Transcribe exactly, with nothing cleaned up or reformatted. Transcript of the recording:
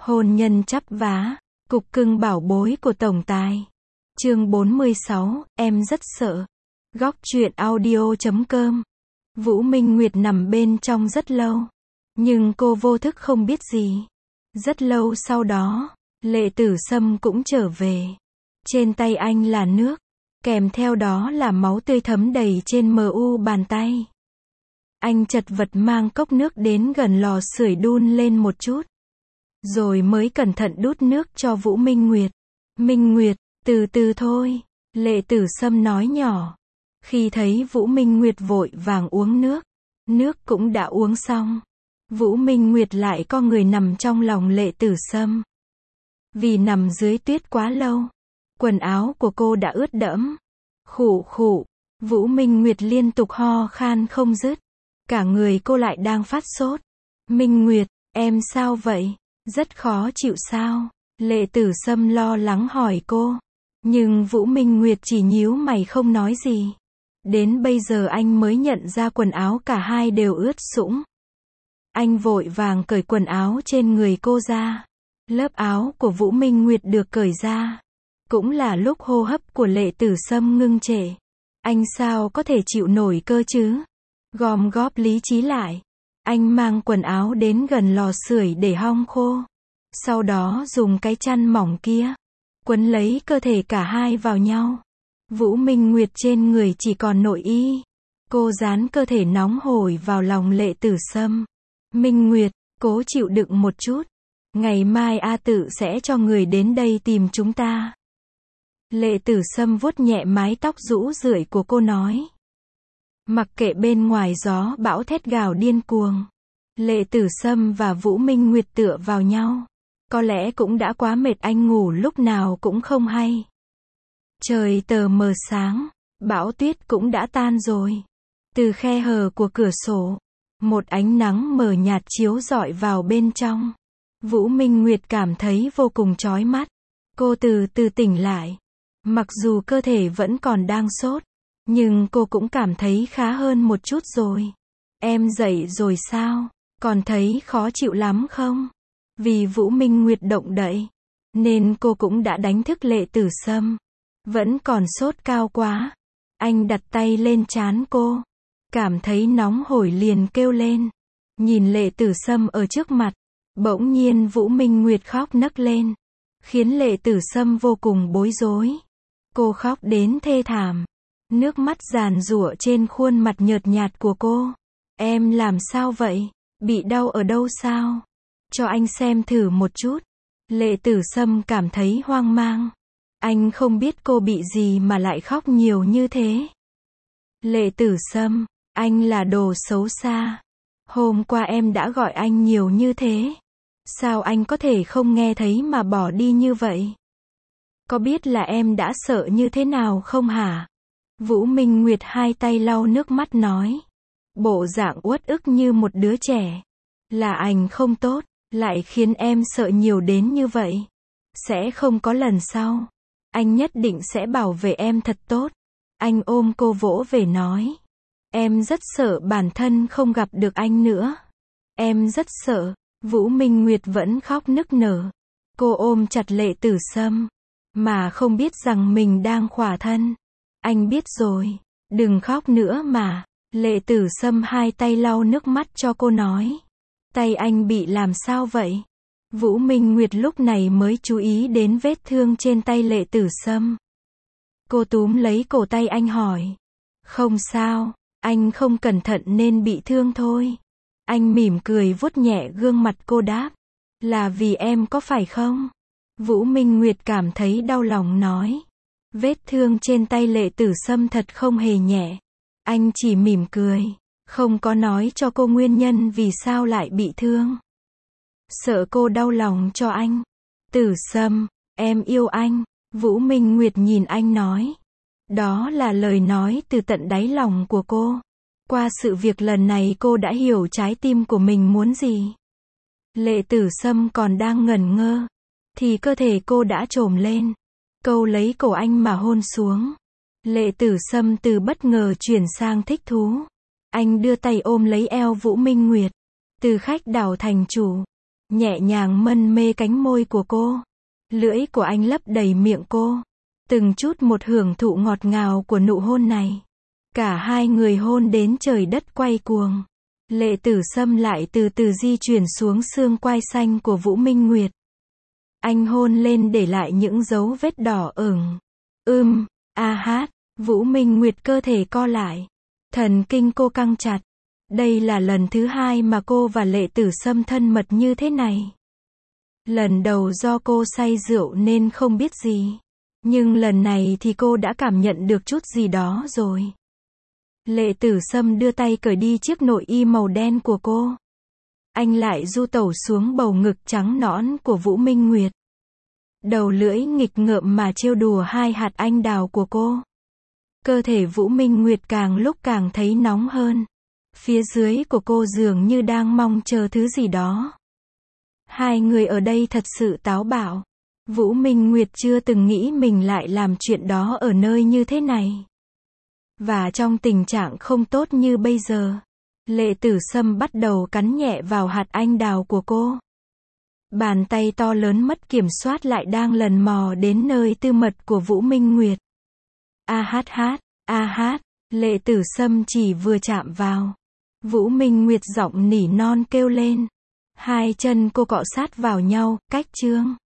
Hôn nhân chắp vá, cục cưng bảo bối của tổng tài. Chương bốn mươi sáu, em rất sợ. Góc truyện audio chấm com. Vũ Minh Nguyệt nằm bên trong rất lâu, nhưng cô vô thức không biết gì. Rất lâu sau đó, Lệ Tử Sâm cũng trở về. Trên tay anh là nước, kèm theo đó là máu tươi thấm đầy trên mu bàn tay. Anh chật vật mang cốc nước đến gần lò sưởi đun lên một chút, rồi mới cẩn thận đút nước cho Vũ Minh Nguyệt. Minh Nguyệt, từ từ thôi, Lệ Tử Sâm nói nhỏ. Khi thấy Vũ Minh Nguyệt vội vàng uống nước, nước cũng đã uống xong, Vũ Minh Nguyệt lại co người nằm trong lòng Lệ Tử Sâm. Vì nằm dưới tuyết quá lâu, quần áo của cô đã ướt đẫm. Khụ khụ, Vũ Minh Nguyệt liên tục ho khan không dứt. Cả người cô lại đang phát sốt. Minh Nguyệt, em sao vậy? Rất khó chịu sao? Lệ Tử Sâm lo lắng hỏi cô. Nhưng Vũ Minh Nguyệt chỉ nhíu mày không nói gì. Đến bây giờ anh mới nhận ra quần áo cả hai đều ướt sũng. Anh vội vàng cởi quần áo trên người cô ra. Lớp áo của Vũ Minh Nguyệt được cởi ra. Cũng là lúc hô hấp của Lệ Tử Sâm ngưng trệ. Anh sao có thể chịu nổi cơ chứ? Gom góp lý trí lại, anh mang quần áo đến gần lò sưởi để hong khô. Sau đó dùng cái chăn mỏng kia quấn lấy cơ thể cả hai vào nhau. Vũ Minh Nguyệt trên người chỉ còn nội y. Cô dán cơ thể nóng hổi vào lòng Lệ Tử Sâm. Minh Nguyệt, cố chịu đựng một chút. Ngày mai A Tự sẽ cho người đến đây tìm chúng ta. Lệ Tử Sâm vuốt nhẹ mái tóc rũ rượi của cô nói. Mặc kệ bên ngoài gió bão thét gào điên cuồng, Lệ Tử Sâm và Vũ Minh Nguyệt tựa vào nhau. Có lẽ cũng đã quá mệt, anh ngủ lúc nào cũng không hay. Trời tờ mờ sáng, bão tuyết cũng đã tan rồi. Từ khe hở của cửa sổ, một ánh nắng mờ nhạt chiếu rọi vào bên trong. Vũ Minh Nguyệt cảm thấy vô cùng chói mắt. Cô từ từ tỉnh lại. Mặc dù cơ thể vẫn còn đang sốt, nhưng cô cũng cảm thấy khá hơn một chút rồi. Em dậy rồi sao? Còn thấy khó chịu lắm không? Vì Vũ Minh Nguyệt động đậy, nên cô cũng đã đánh thức Lệ Tử Sâm. Vẫn còn sốt cao quá. Anh đặt tay lên trán cô. Cảm thấy nóng hổi liền kêu lên. Nhìn Lệ Tử Sâm ở trước mặt. Bỗng nhiên Vũ Minh Nguyệt khóc nấc lên. Khiến Lệ Tử Sâm vô cùng bối rối. Cô khóc đến thê thảm. Nước mắt giàn giụa trên khuôn mặt nhợt nhạt của cô. Em làm sao vậy? Bị đau ở đâu sao? Cho anh xem thử một chút. Lệ Tử Sâm cảm thấy hoang mang. Anh không biết cô bị gì mà lại khóc nhiều như thế. Lệ Tử Sâm, anh là đồ xấu xa. Hôm qua em đã gọi anh nhiều như thế. Sao anh có thể không nghe thấy mà bỏ đi như vậy? Có biết là em đã sợ như thế nào không hả? Vũ Minh Nguyệt hai tay lau nước mắt nói. Bộ dạng uất ức như một đứa trẻ. Là anh không tốt, lại khiến em sợ nhiều đến như vậy. Sẽ không có lần sau. Anh nhất định sẽ bảo vệ em thật tốt. Anh ôm cô vỗ về nói. Em rất sợ bản thân không gặp được anh nữa. Em rất sợ. Vũ Minh Nguyệt vẫn khóc nức nở. Cô ôm chặt Lệ Tử Sâm, mà không biết rằng mình đang khỏa thân. Anh biết rồi, đừng khóc nữa mà. Lệ Tử Sâm hai tay lau nước mắt cho cô nói. Tay anh bị làm sao vậy? Vũ Minh Nguyệt lúc này mới chú ý đến vết thương trên tay Lệ Tử Sâm. Cô túm lấy cổ tay anh hỏi. Không sao, anh không cẩn thận nên bị thương thôi. Anh mỉm cười vuốt nhẹ gương mặt cô đáp. Là vì em có phải không? Vũ Minh Nguyệt cảm thấy đau lòng nói. Vết thương trên tay Lệ Tử Sâm thật không hề nhẹ. Anh chỉ mỉm cười, không có nói cho cô nguyên nhân vì sao lại bị thương. Sợ cô đau lòng cho anh. Tử Sâm, em yêu anh. Vũ Minh Nguyệt nhìn anh nói. Đó là lời nói từ tận đáy lòng của cô. Qua sự việc lần này cô đã hiểu trái tim của mình muốn gì. Lệ Tử Sâm còn đang ngẩn ngơ, thì cơ thể cô đã trồm lên, câu lấy cổ anh mà hôn xuống. Lệ Tử Sâm từ bất ngờ chuyển sang thích thú. Anh đưa tay ôm lấy eo Vũ Minh Nguyệt. Từ khách đảo thành chủ. nhẹ nhàng mân mê cánh môi của cô. Lưỡi của anh lấp đầy miệng cô. Từng chút một hưởng thụ ngọt ngào của nụ hôn này. Cả hai người hôn đến trời đất quay cuồng. Lệ Tử Sâm lại từ từ di chuyển xuống xương quai xanh của Vũ Minh Nguyệt. Anh hôn lên để lại những dấu vết đỏ ửng. Ưm, a hát, Vũ Minh Nguyệt cơ thể co lại. Thần kinh cô căng chặt. Đây là lần thứ hai mà cô và Lệ Tử Sâm thân mật như thế này. Lần đầu do cô say rượu nên không biết gì. Nhưng lần này thì cô đã cảm nhận được chút gì đó rồi. Lệ Tử Sâm đưa tay cởi đi chiếc nội y màu đen của cô. Anh lại du tẩu xuống bầu ngực trắng nõn của Vũ Minh Nguyệt. Đầu lưỡi nghịch ngợm mà trêu đùa hai hạt anh đào của cô. Cơ thể Vũ Minh Nguyệt càng lúc càng thấy nóng hơn. Phía dưới của cô dường như đang mong chờ thứ gì đó. Hai người ở đây thật sự táo bạo. Vũ Minh Nguyệt chưa từng nghĩ mình lại làm chuyện đó ở nơi như thế này. Và trong tình trạng không tốt như bây giờ. Lệ Tử Sâm bắt đầu cắn nhẹ vào hạt anh đào của cô. Bàn tay to lớn mất kiểm soát lại đang lần mò đến nơi tư mật của Vũ Minh Nguyệt. A hát hát, a hát, Lệ Tử Sâm chỉ vừa chạm vào. Vũ Minh Nguyệt giọng nỉ non kêu lên. Hai chân cô cọ sát vào nhau, cách chương.